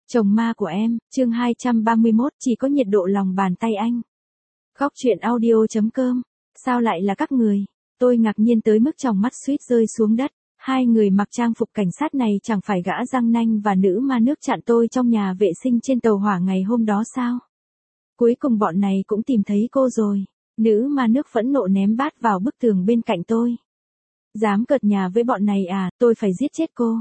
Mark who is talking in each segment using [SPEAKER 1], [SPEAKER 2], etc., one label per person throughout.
[SPEAKER 1] Chồng ma của em, chương 231, chỉ có nhiệt độ lòng bàn tay anh. Góc truyện audio.com. Sao lại là các người? Tôi ngạc nhiên tới mức tròng mắt suýt rơi xuống đất. Hai người mặc trang phục cảnh sát này chẳng phải gã răng nanh và nữ ma nước chặn tôi trong nhà vệ sinh trên tàu hỏa ngày hôm đó sao? Cuối cùng bọn này cũng tìm thấy cô rồi. Nữ ma nước phẫn nộ ném bát vào bức tường bên cạnh tôi. Dám cợt nhà với bọn này à, tôi phải giết chết cô.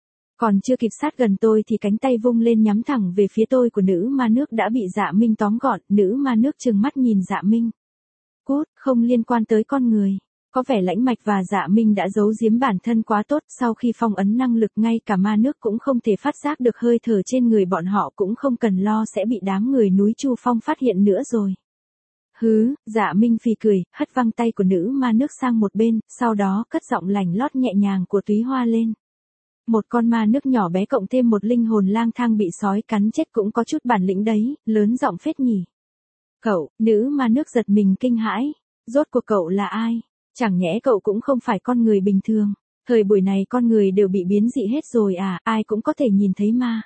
[SPEAKER 1] Còn chưa kịp sát gần tôi thì cánh tay vung lên nhắm thẳng về phía tôi của nữ ma nước đã bị Dạ Minh tóm gọn. Nữ ma nước trừng mắt nhìn Dạ Minh. Cút, không liên quan tới con người. Có vẻ Lãnh Mạch và Dạ Minh đã giấu giếm bản thân quá tốt, sau khi phong ấn năng lực ngay cả ma nước cũng không thể phát giác được hơi thở trên người bọn họ, cũng không cần lo sẽ bị đám người núi Chu Phong phát hiện nữa rồi. Hứ, Dạ Minh phì cười, hất văng tay của nữ ma nước sang một bên, sau đó cất giọng lành lót nhẹ nhàng của Túy Hoa lên. Một con ma nước nhỏ bé cộng thêm một linh hồn lang thang bị sói cắn chết cũng có chút bản lĩnh đấy, lớn giọng phết nhỉ. Cậu, nữ ma nước giật mình kinh hãi. Rốt cuộc cậu là ai? Chẳng nhẽ cậu cũng không phải con người bình thường. Thời buổi này con người đều bị biến dị hết rồi à, ai cũng có thể nhìn thấy ma.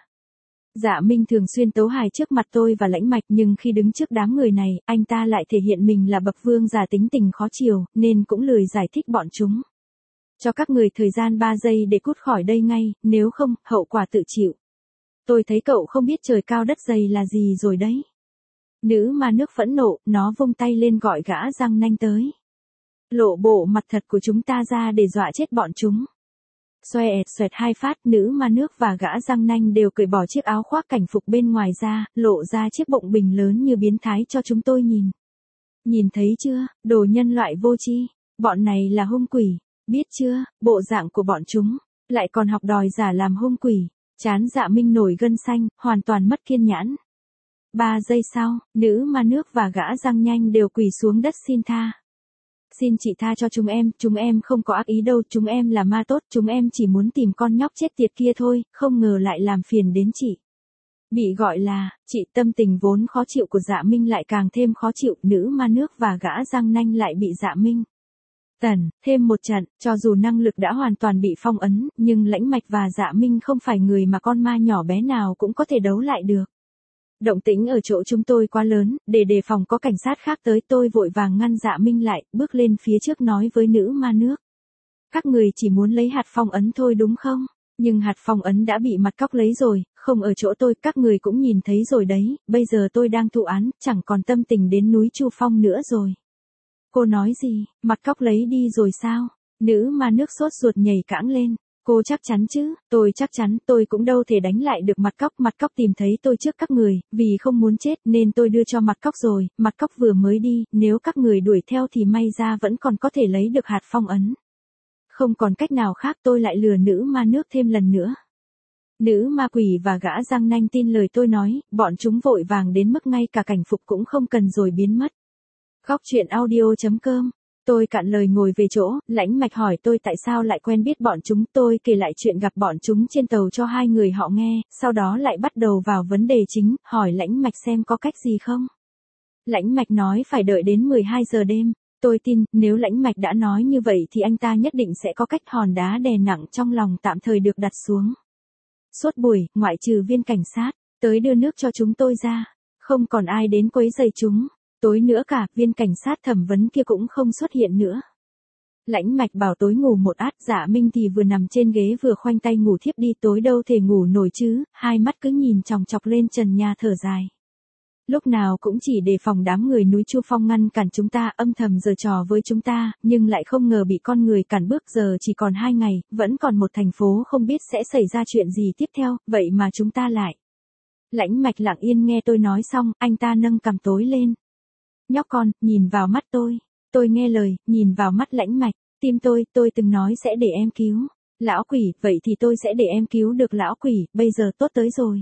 [SPEAKER 1] Dạ Minh thường xuyên tấu hài trước mặt tôi và Lãnh Mạch, nhưng khi đứng trước đám người này, anh ta lại thể hiện mình là bậc vương giả tính tình khó chiều, nên cũng lười giải thích bọn chúng. Cho các người thời gian 3 giây để cút khỏi đây ngay, nếu không, hậu quả tự chịu. Tôi thấy cậu không biết trời cao đất dày là gì rồi đấy. Nữ ma nước phẫn nộ, nó vung tay lên gọi gã răng nanh tới. Lộ bộ mặt thật của chúng ta ra để dọa chết bọn chúng. Xoẹt xoẹt hai phát, nữ ma nước và gã răng nanh đều cởi bỏ chiếc áo khoác cảnh phục bên ngoài ra, lộ ra chiếc bụng bình lớn như biến thái cho chúng tôi nhìn. Nhìn thấy chưa, đồ nhân loại vô tri, bọn này là hung quỷ. Biết chưa, bộ dạng của bọn chúng, lại còn học đòi giả làm hung quỷ. Chán Dạ Minh nổi gân xanh, hoàn toàn mất kiên nhẫn. 3 giây sau, nữ ma nước và gã răng nhanh đều quỳ xuống đất xin tha. Xin chị tha cho chúng em không có ác ý đâu, chúng em là ma tốt, chúng em chỉ muốn tìm con nhóc chết tiệt kia thôi, không ngờ lại làm phiền đến chị. Bị gọi là, chị, tâm tình vốn khó chịu của Dạ Minh lại càng thêm khó chịu, nữ ma nước và gã răng nanh lại bị Dạ Minh thêm một trận. Cho dù năng lực đã hoàn toàn bị phong ấn, nhưng Lãnh Mạch và Dạ Minh không phải người mà con ma nhỏ bé nào cũng có thể đấu lại được. Động tĩnh ở chỗ chúng tôi quá lớn, để đề phòng có cảnh sát khác tới, tôi vội vàng ngăn Dạ Minh lại, bước lên phía trước nói với nữ ma nước. Các người chỉ muốn lấy hạt phong ấn thôi đúng không? Nhưng hạt phong ấn đã bị mặt cóc lấy rồi, không ở chỗ tôi, các người cũng nhìn thấy rồi đấy, bây giờ tôi đang thụ án, chẳng còn tâm tình đến núi Chu Phong nữa rồi. Cô nói gì, mặt cóc lấy đi rồi sao? Nữ ma nước sốt ruột nhảy cãng lên. Cô chắc chắn chứ? Tôi chắc chắn, tôi cũng đâu thể đánh lại được mặt cóc tìm thấy tôi trước các người, vì không muốn chết nên tôi đưa cho mặt cóc rồi, mặt cóc vừa mới đi, nếu các người đuổi theo thì may ra vẫn còn có thể lấy được hạt phong ấn. Không còn cách nào khác, tôi lại lừa nữ ma nước thêm lần nữa. Nữ ma quỷ và gã răng nanh tin lời tôi nói, bọn chúng vội vàng đến mức ngay cả cảnh phục cũng không cần rồi biến mất. Góc truyện audio.com. Tôi cạn lời ngồi về chỗ, Lãnh Mạch hỏi tôi tại sao lại quen biết bọn chúng, tôi kể lại chuyện gặp bọn chúng trên tàu cho hai người họ nghe, sau đó lại bắt đầu vào vấn đề chính, hỏi Lãnh Mạch xem có cách gì không. Lãnh Mạch nói phải đợi đến 12 giờ đêm, tôi tin, nếu Lãnh Mạch đã nói như vậy thì anh ta nhất định sẽ có cách. Hòn đá đè nặng trong lòng tạm thời được đặt xuống. Suốt buổi, ngoại trừ viên cảnh sát, tới đưa nước cho chúng tôi ra, không còn ai đến quấy rầy chúng. Tối nữa cả, viên cảnh sát thẩm vấn kia cũng không xuất hiện nữa. Lãnh Mạch bảo tối ngủ một át, Dạ Minh thì vừa nằm trên ghế vừa khoanh tay ngủ thiếp đi, tối đâu thể ngủ nổi chứ, hai mắt cứ nhìn chòng chọc lên trần nhà thở dài. Lúc nào cũng chỉ đề phòng đám người núi Chu Phong ngăn cản chúng ta, âm thầm giở trò với chúng ta, nhưng lại không ngờ bị con người cản bước. Giờ chỉ còn 2 ngày, vẫn còn một thành phố không biết sẽ xảy ra chuyện gì tiếp theo, vậy mà chúng ta lại. Lãnh Mạch lặng yên nghe tôi nói xong, anh ta nâng cằm tối lên. Nhóc con, nhìn vào mắt tôi. Tôi nghe lời, nhìn vào mắt Lãnh Mạch. Tim tôi từng nói sẽ để em cứu. Lão quỷ, vậy thì tôi sẽ để em cứu được lão quỷ, bây giờ tốt tới rồi.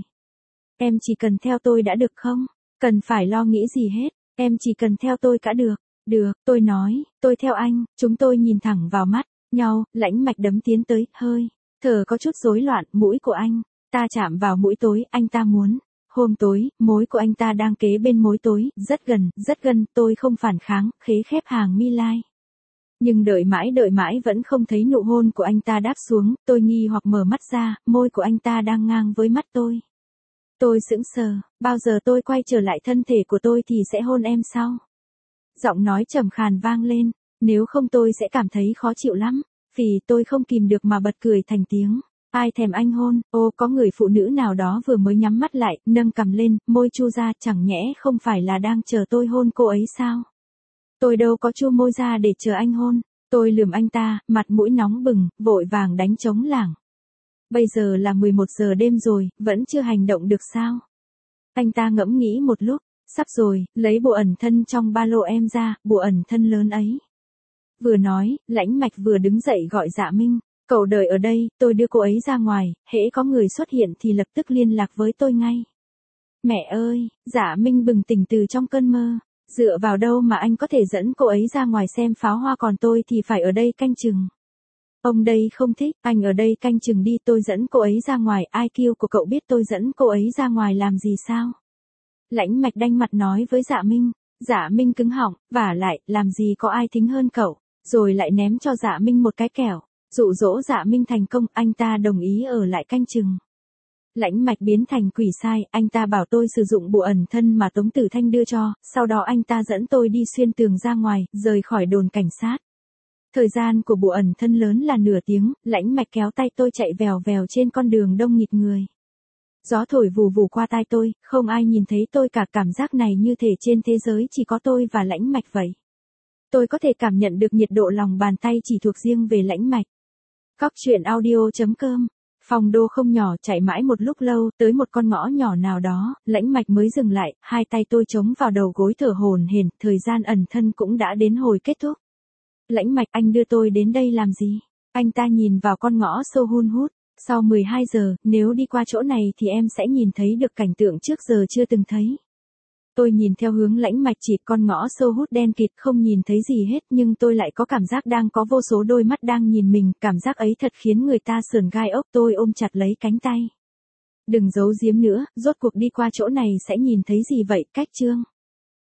[SPEAKER 1] Em chỉ cần theo tôi đã được không? Cần phải lo nghĩ gì hết, em chỉ cần theo tôi cả được. Được, tôi nói, tôi theo anh. Chúng tôi nhìn thẳng vào mắt nhau, Lãnh Mạch đấm tiến tới, hơi thở có chút rối loạn, mũi của anh ta chạm vào mũi tối, anh ta muốn. Hôm tối, mối của anh ta đang kế bên mối tối, rất gần, tôi không phản kháng, khế khép hàng mi lai. Nhưng đợi mãi vẫn không thấy nụ hôn của anh ta đáp xuống, tôi nghi hoặc mở mắt ra, môi của anh ta đang ngang với mắt tôi. Tôi sững sờ, bao giờ tôi quay trở lại thân thể của tôi thì sẽ hôn em sau. Giọng nói trầm khàn vang lên, nếu không tôi sẽ cảm thấy khó chịu lắm, vì tôi không kìm được mà bật cười thành tiếng. Ai thèm anh hôn, ô có người phụ nữ nào đó vừa mới nhắm mắt lại, nâng cằm lên, môi chu ra, chẳng nhẽ không phải là đang chờ tôi hôn cô ấy sao? Tôi đâu có chu môi ra để chờ anh hôn, tôi lườm anh ta, mặt mũi nóng bừng, vội vàng đánh trống lảng. Bây giờ là 11 giờ đêm rồi, vẫn chưa hành động được sao? Anh ta ngẫm nghĩ một lúc, sắp rồi, lấy bộ ẩn thân trong ba lô em ra, bộ ẩn thân lớn ấy. Vừa nói, Lãnh Mạch vừa đứng dậy gọi Dạ Minh, cậu đợi ở đây, tôi đưa cô ấy ra ngoài, hễ có người xuất hiện thì lập tức liên lạc với tôi ngay. Mẹ ơi, Dạ Minh bừng tỉnh từ trong cơn mơ, dựa vào đâu mà anh có thể dẫn cô ấy ra ngoài xem pháo hoa còn tôi thì phải ở đây canh chừng. Ông đây không thích, anh ở đây canh chừng đi, tôi dẫn cô ấy ra ngoài, IQ của cậu biết tôi dẫn cô ấy ra ngoài làm gì sao? Lãnh Mạch đanh mặt nói với Dạ Minh. Dạ Minh cứng họng, vả lại, làm gì có ai thính hơn cậu, rồi lại ném cho Dạ Minh một cái kẹo, dụ dỗ Dạ Minh thành công, anh ta đồng ý ở lại canh chừng. Lãnh Mạch biến thành quỷ sai, anh ta bảo tôi sử dụng bộ ẩn thân mà Tống Tử Thanh đưa cho, sau đó anh ta dẫn tôi đi xuyên tường ra ngoài, rời khỏi đồn cảnh sát. Thời gian của bộ ẩn thân lớn là nửa tiếng, Lãnh Mạch kéo tay tôi chạy vèo vèo trên con đường đông nghịt người. Gió thổi vù vù qua tai tôi, không ai nhìn thấy tôi cả, cảm giác này như thể trên thế giới chỉ có tôi và Lãnh Mạch vậy. Tôi có thể cảm nhận được nhiệt độ lòng bàn tay chỉ thuộc riêng về Lãnh Mạch. Cóc truyện audio.com. Phòng đô không nhỏ, chạy mãi một lúc lâu, tới một con ngõ nhỏ nào đó, Lãnh Mạch mới dừng lại, hai tay tôi chống vào đầu gối thở hổn hển, thời gian ẩn thân cũng đã đến hồi kết thúc. Lãnh Mạch, anh đưa tôi đến đây làm gì? Anh ta nhìn vào con ngõ sâu hun hút. Sau 12 giờ, nếu đi qua chỗ này thì em sẽ nhìn thấy được cảnh tượng trước giờ chưa từng thấy. Tôi nhìn theo hướng Lãnh Mạch chỉ, con ngõ sâu hút đen kịt, không nhìn thấy gì hết, nhưng tôi lại có cảm giác đang có vô số đôi mắt đang nhìn mình, cảm giác ấy thật khiến người ta sởn gai ốc. Tôi ôm chặt lấy cánh tay. Đừng giấu giếm nữa, rốt cuộc đi qua chỗ này sẽ nhìn thấy gì vậy? Cách chương